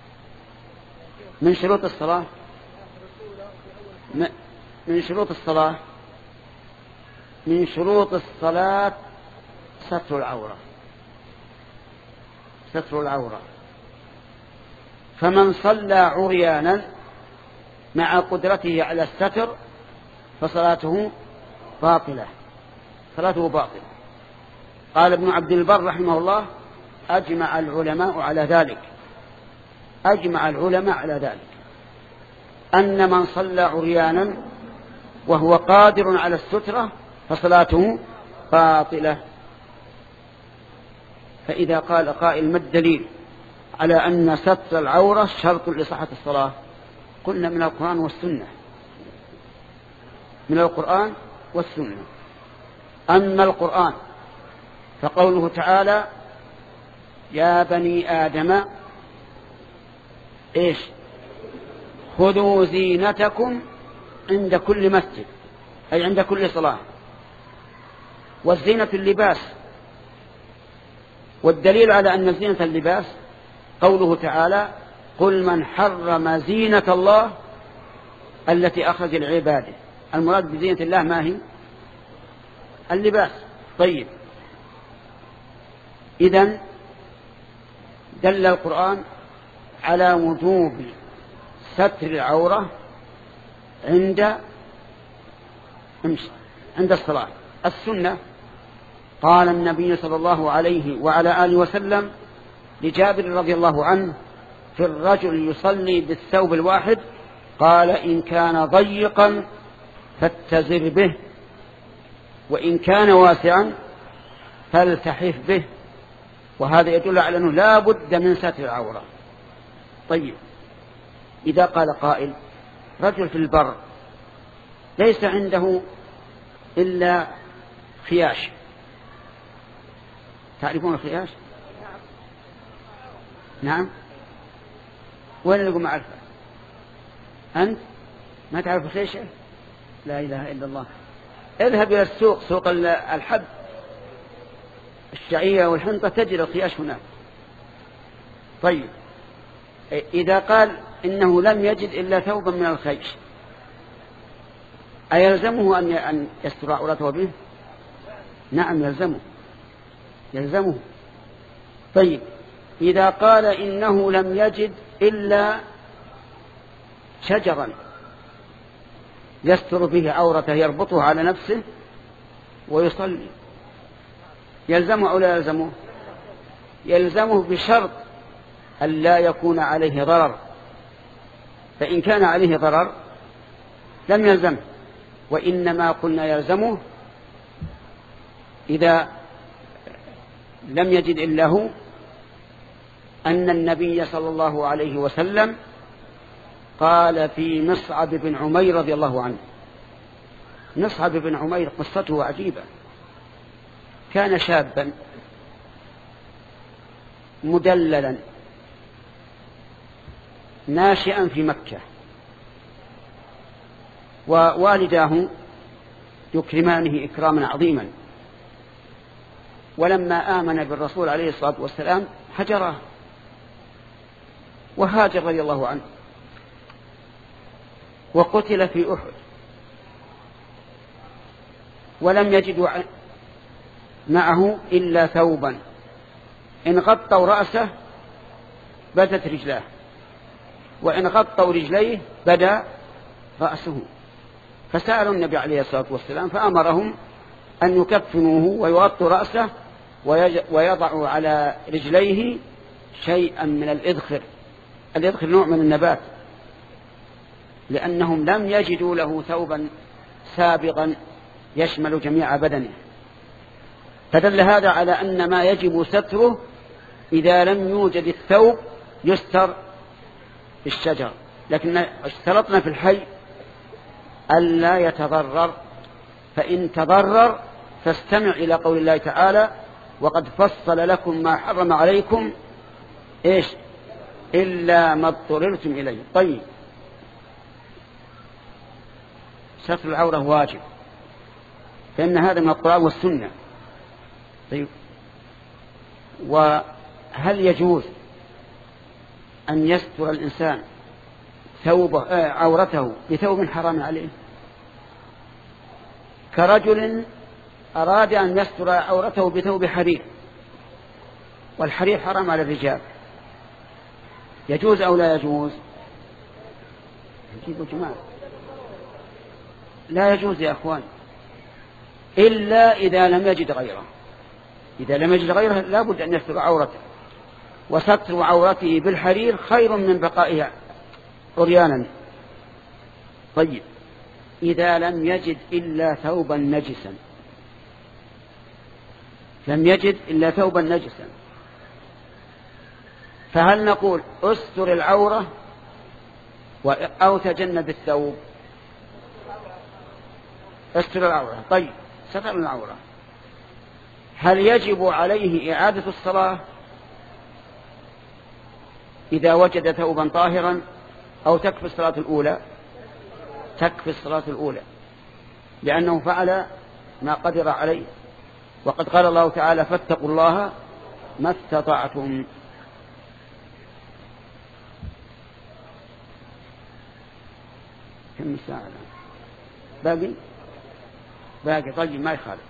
من شروط الصلاة من شروط الصلاة من شروط الصلاة ستر العورة، ستر العورة. فمن صلى عريانا مع قدرته على الستر فصلاته باطلة، صلاته باطلة. قال ابن عبد البر رحمه الله: أجمع العلماء على ذلك، أجمع العلماء على ذلك أن من صلى عريانا وهو قادر على السترة فصلاته باطلة. فإذا قال قائل: ما الدليل على أن ستر العورة شرط لصحة الصلاة؟ قلنا: من القرآن والسنة، من القرآن والسنة. أما القرآن فقوله تعالى: يا بني آدم إيش خذوا زينتكم عند كل مسجد، أي عند كل صلاة. والزينة اللباس، والدليل على أن الزينة اللباس قوله تعالى: قل من حرم زينة الله التي أخرج لعباده. المراد بزينة الله ما هي؟ اللباس. طيب، إذن دل القرآن على وجوب ستر العورة عند عند الصلاة. السنة قال النبي صلى الله عليه وعلى آله وسلم لجابر رضي الله عنه في الرجل يصلي بالثوب الواحد، قال: إن كان ضيقا فاتزر به، وإن كان واسعا فالتحف به. وهذا يدل على أنه لا بد من ستر العورة. طيب، إذا قال قائل: رجل في البر ليس عنده إلا خياش، تعرفون الخياش؟ نعم. وين لكم معرفة؟ أنت ما تعرف الخيشة؟ لا إله إلا الله. اذهب إلى السوق، سوق الحب، الشعير والحنطة، تجد الخياش هناك. طيب، إذا قال إنه لم يجد إلا ثوبا من الخيش، أيلزمه أن يستر عورته به؟ نعم، يلزمه يلزمه. طيب، إذا قال إنه لم يجد إلا شجرا يستر به عورته يربطه على نفسه ويصلي، يلزمه أو لا يلزمه؟ يلزمه بشرط أن لا يكون عليه ضرر، فإن كان عليه ضرر لم يلزمه. وإنما قلنا يلزمه إذا لم يجد إلا هو، أن النبي صلى الله عليه وسلم قال في مصعب بن عمير رضي الله عنه. مصعب بن عمير قصته عجيبة. كان شابا مدللا ناشئا في مكة، ووالداه يكرمانه إكراما عظيما، ولما آمن بالرسول عليه الصلاة والسلام هجره وهاجر رضي الله عنه وقتل في أحد ولم يجدوا معه إلا ثوبا إن غطوا رأسه بدت رجلاه وإن غطوا رجليه بدا رأسه، فسألوا النبي عليه الصلاة والسلام فأمرهم أن يكفنوه ويغطوا رأسه ويضعوا على رجليه شيئا من الإذخر. الإذخر نوع من النبات، لأنهم لم يجدوا له ثوبا سابغا يشمل جميع بدنه. فدل هذا على أن ما يجب ستره إذا لم يوجد الثوب يستر بالشجر، لكن اشترطنا في الحي ألا يتضرر، فإن تضرر فاستمع إلى قول الله تعالى وقد فصل لكم ما حرم عليكم إيش إلا ما اضطررتم إليه. طيب ستر العورة واجب، فإن هذا من القرآن والسنة. طيب وهل يجوز أن يستر الإنسان ثوبه آه عورته بثوب حرام عليه؟ كرجل أراد أن يستر عورته بثوب حرير، والحرير حرام على الرجال، يجوز أو لا يجوز؟ يجيبوا جماعة لا يجوز يا أخوان، إلا إذا لم يجد غيره. إذا لم يجد غيره لا بد أن يستر عورته، وستر عورته بالحرير خير من بقائها عريانا. طيب إذا لم يجد إلا ثوبا نجسا، لم يجد إلا ثوبا نجسا، فهل نقول استر العورة أو تجنب الثوب؟ استر العورة. طيب ستر العورة، هل يجب عليه إعادة الصلاة إذا وجد ثوبا طاهرا أو تكفي الصلاة الأولى؟ تكفي الصلاة الأولى، لأنه فعل ما قدر عليه، وقد قال الله تعالى فاتقوا الله ما استطعتم. كم ساعة باقي؟ باقي. طيب ما يخالف.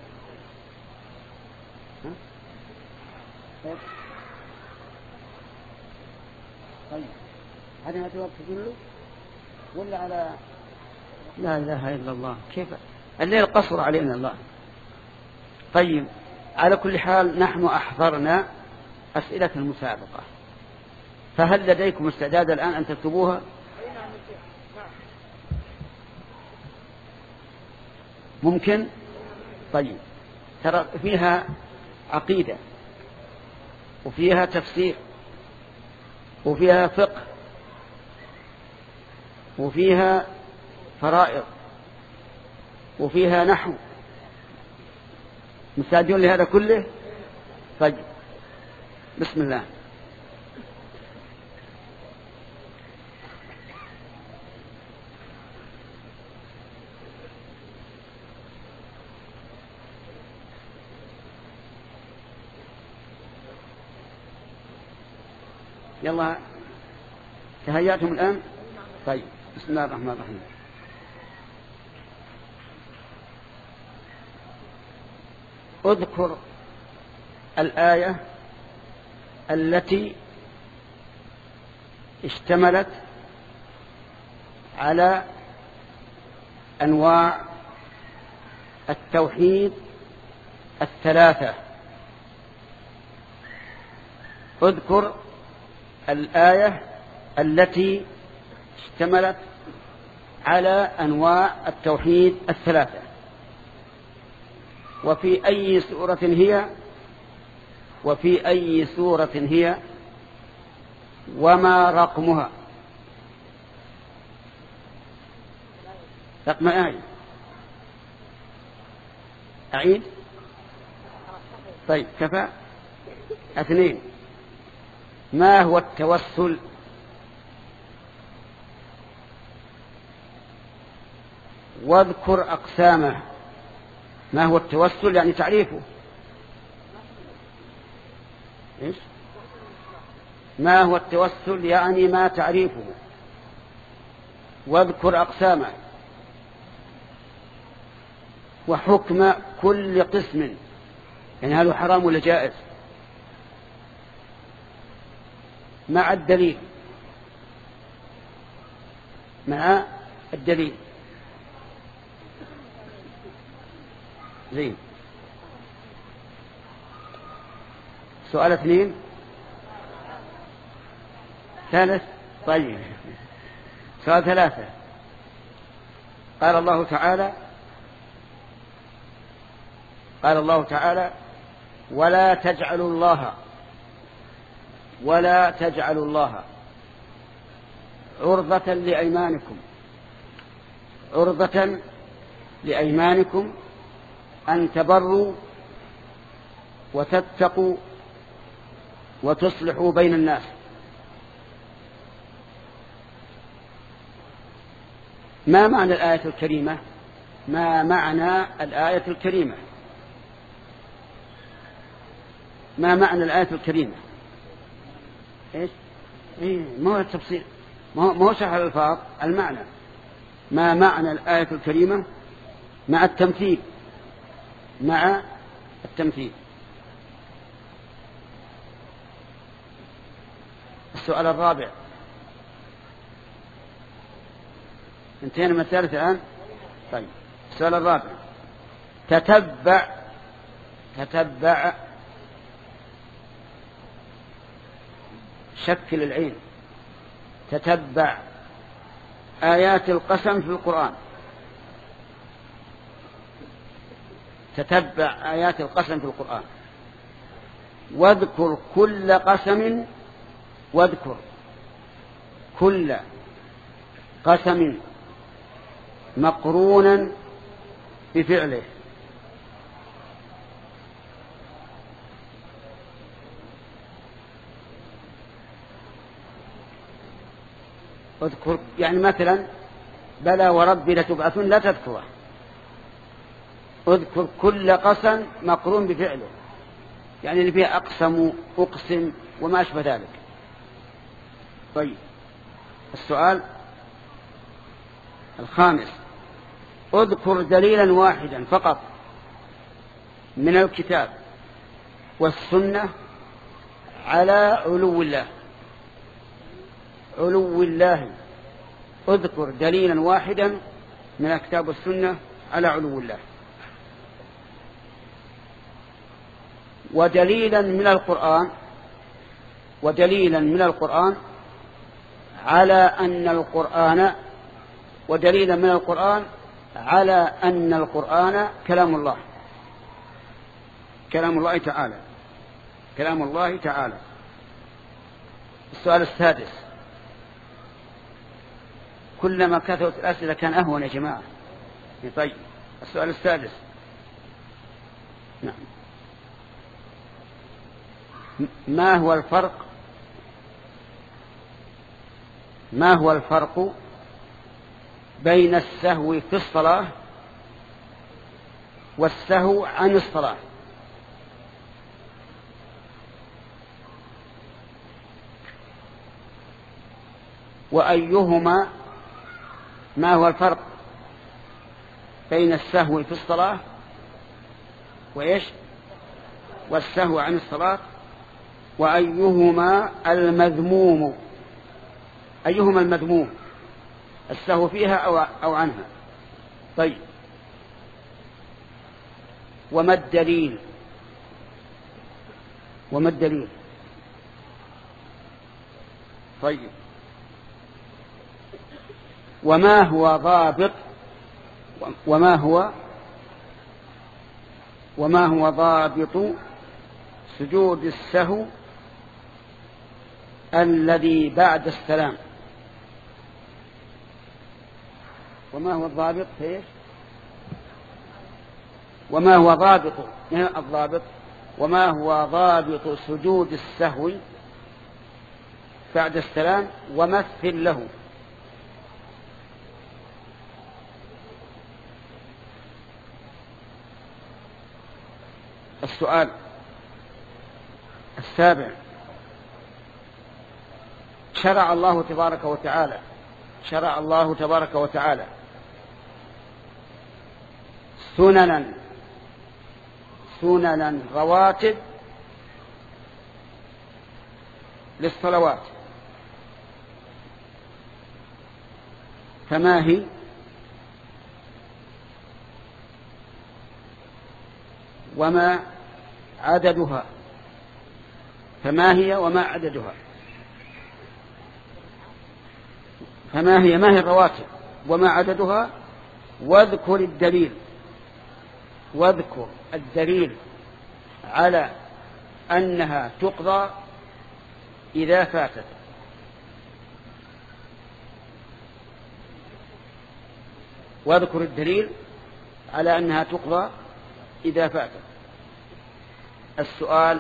طيب هذا ما توقف كله ولا على لا إله إلا الله؟ كيف الليل قصر علينا الله. طيب على كل حال نحن أحضرنا أسئلة المسابقة، فهل لديكم استعداد الآن أن تكتبوها؟ ممكن. طيب ترى فيها عقيدة وفيها تفسير وفيها فقه وفيها فرائض وفيها نحو. مستعدون لهذا كله؟ طيب بسم الله. يلا تهيأتم الآن؟ طيب بسم الله الرحمن الرحيم. اذكر الآية التي اشتملت على أنواع التوحيد الثلاثة. اذكر الآية التي اشتملت على أنواع التوحيد الثلاثة، وفي أي سورة هي وفي أي سورة هي وما رقمها. رقم آية أعيد. طيب كفى. اثنين، ما هو التوسل؟ واذكر أقسامه. ما هو التوسل يعني تعريفه؟ إيش؟ ما هو التوسل يعني ما تعريفه، واذكر أقسامه وحكم كل قسم، يعني هل هو حرام ولا جائز، مع الدليل مع الدليل زين. سؤال اثنين ثالث. طيب سؤال ثلاثة. قال الله تعالى قال الله تعالى ولا تجعلوا الله ولا تجعلوا الله عرضة لأيمانكم عرضة لأيمانكم أن تبروا وتتقوا وتصلحوا بين الناس. ما معنى الآية الكريمة؟ ما معنى الآية الكريمة؟ ما معنى الآية الكريمة؟ إيش؟ إيه ما هو التفصيل، ما هو شرح الألفاظ، المعنى. ما معنى الآية الكريمة مع التمثيل مع التمثيل. السؤال الرابع. انتهينا من الثالث الآن. طيب السؤال الرابع. تتبع تتبع شكل العين. تتبع آيات القسم في القرآن. تتبع آيات القسم في القرآن واذكر كل قسم واذكر كل قسم مقرونا بفعله. اذكر يعني مثلا بلى وربي لتبعثن لا تذكره. اذكر كل قسم مقرون بفعله، يعني اللي فيها أقسم أقسم وما أشبه ذلك. طيب السؤال الخامس. اذكر دليلا واحدا فقط من الكتاب والسنة على علو الله. علو الله. اذكر دليلا واحدا من الكتاب والسنة على علو الله. ودليلا من القرآن ودليلا من القرآن على أن القرآن ودليلا من القرآن على أن القرآن كلام الله كلام الله تعالى كلام الله تعالى. السؤال السادس. كلما كثرت الأسئلة كان أهون يا جماعة. طيب السؤال السادس. نعم. ما هو الفرق ما هو الفرق بين السهو في الصلاة والسهو عن الصلاة؟ وأيهما ما هو الفرق بين السهو في الصلاة وإيش والسهو عن الصلاة؟ وأيهما المذموم أيهما المذموم السهو فيها أو, أو عنها؟ طيب وما الدليل وما الدليل طيب وما هو ضابط وما هو وما هو ضابط سجود السهو الذي بعد السلام؟ وما هو الضابط فيه وما هو ضابط الضابط وما هو ضابط سجود السهو بعد السلام ومثل له؟ السؤال السابع. شرع الله تبارك وتعالى شرع الله تبارك وتعالى سننا سننا رواتب للصلوات. فما هي؟ وما عددها؟ فما هي وما عددها؟ فما هي ما هي الرواتب وما عددها؟ واذكر الدليل واذكر الدليل على أنها تقضى إذا فاتت. واذكر الدليل على أنها تقضى إذا فاتت. السؤال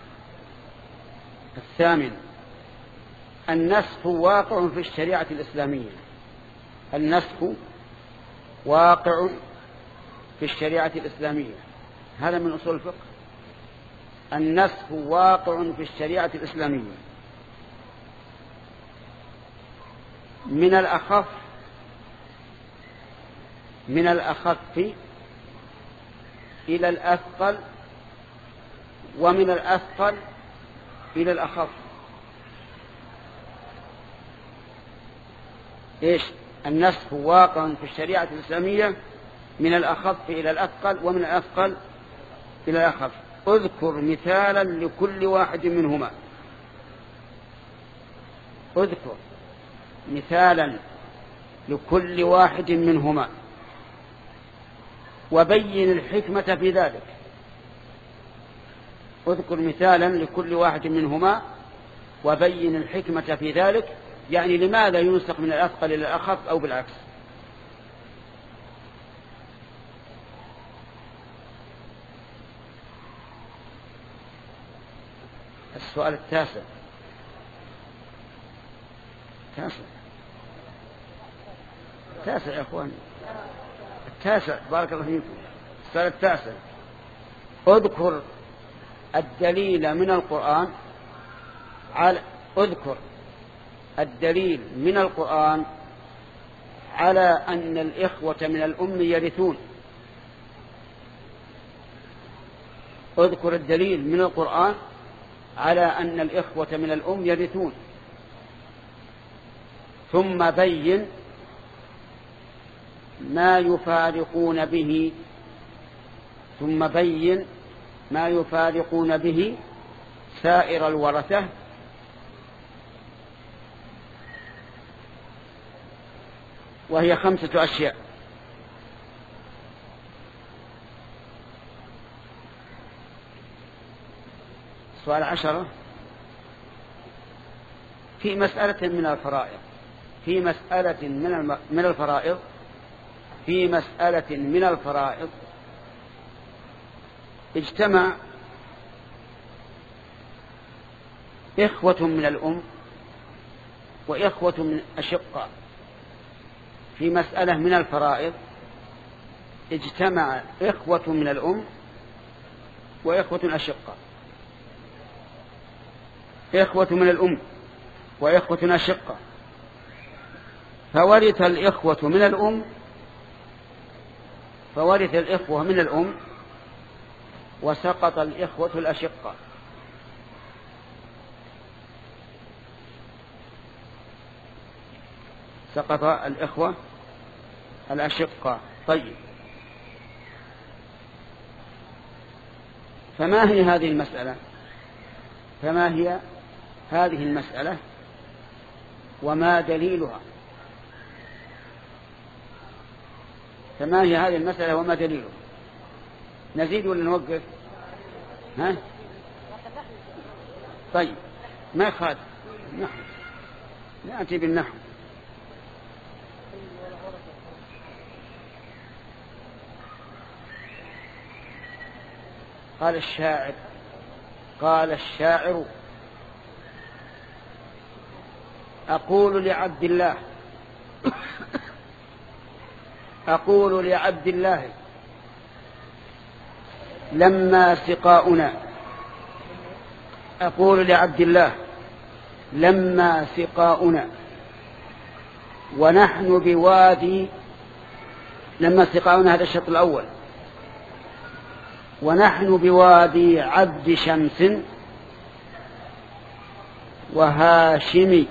الثامن: النسخ واقع في الشريعة الإسلامية. النسخ واقع في الشريعة الإسلامية، هذا من أصول الفقه. النسخ واقع في الشريعة الإسلامية من الأخف من الأخف إلى الأثقل، ومن الأثقل إلى الأخف. إيش؟ النسخ واقع في الشريعة الإسلامية من الأخف إلى الأثقل، ومن الأثقل إلى الأخف. اذكر مثالا لكل واحد منهما. اذكر مثالا لكل واحد منهما وبين الحكمة في ذلك. اذكر مثالا لكل واحد منهما وبين الحكمة في ذلك، يعني لماذا ينسخ من الأثقل إلى الأخف أو بالعكس. السؤال التاسع التاسع التاسع يا أخوان، التاسع، بارك الله فيكم. السؤال التاسع: اذكر الدليل من القرآن على اذكر الدليل من القرآن على أن الإخوة من الأم يرثون. اذكر الدليل من القرآن على أن الإخوة من الأم يرثون، ثم بين ما يفارقون به ثم بين ما يفارقون به سائر الورثة، وهي خمسة أشياء. سؤال عشرة: في مسألة من الفرائض في مسألة من من الفرائض في مسألة من الفرائض اجتمع إخوة من الأم وإخوة من أشقاء. في مسألة من الفرائض اجتمع إخوة من الأم وإخوة أشقاء. إخوة من الأم وإخوة أشقاء، فورث الإخوة من الأم فورث الإخوة من الأم وسقط الإخوة الأشقاء. سقط الإخوة الأشقاء. طيب، فما هي هذه المسألة فما هي هذه المسألة وما دليلها؟ فما هي هذه المسألة وما دليلها؟ نزيد ولا نوقف؟ ها؟ طيب، ما خاد نحو نأتي بالنحو. قال الشاعر قال الشاعر أقول لعبد الله أقول لعبد الله لما سقاؤنا أقول لعبد الله لما سقاؤنا ونحن بوادي. لما سقاؤنا هذا الشرط الأول. ونحن بوادي عبد شمس وهاشمي.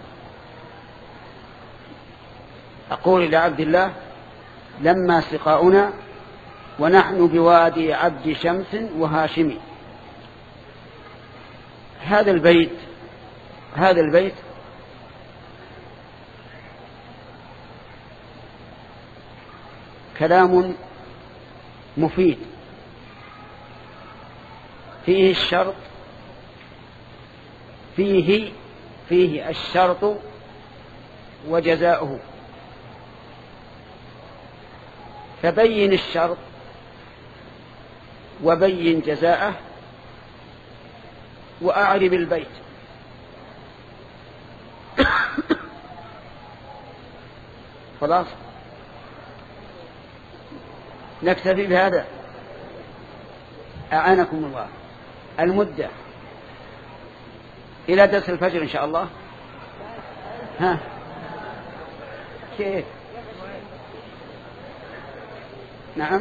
أقول إلى عبد الله لما سقاؤنا ونحن بوادي عبد شمس وهاشمي. هذا البيت هذا البيت كلام مفيد فيه الشرط فيه فيه الشرط وجزاؤه، فبين الشرط وبين جزاءه وأعرب البيت. خلاص نكتفي بهذا. أعانكم الله. المدة إلى درس الفجر إن شاء الله. ها كيف؟ نعم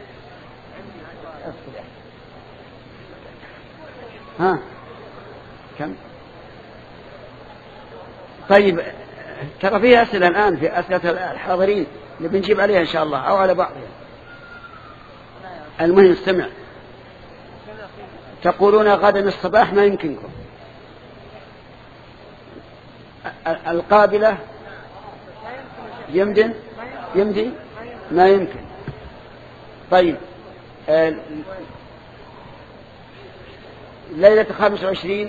ها كم؟ طيب ترى فيها أسئلة الآن، في أسئلة الحاضرين اللي بنجيب عليها إن شاء الله أو على بعضها. المهم استمع. تقولون غدا الصباح ما يمكنكم. القابلة يمدن يمدي ما يمكن. طيب ليلة خمس وعشرين.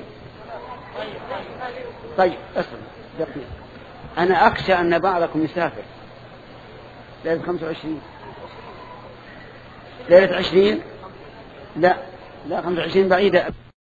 طيب أسمع دقيقة، أنا أخشى أن بعضكم يسافر. ليلة خمس وعشرين ليلة عشرين لا لا خمس وعشرين بعيدة.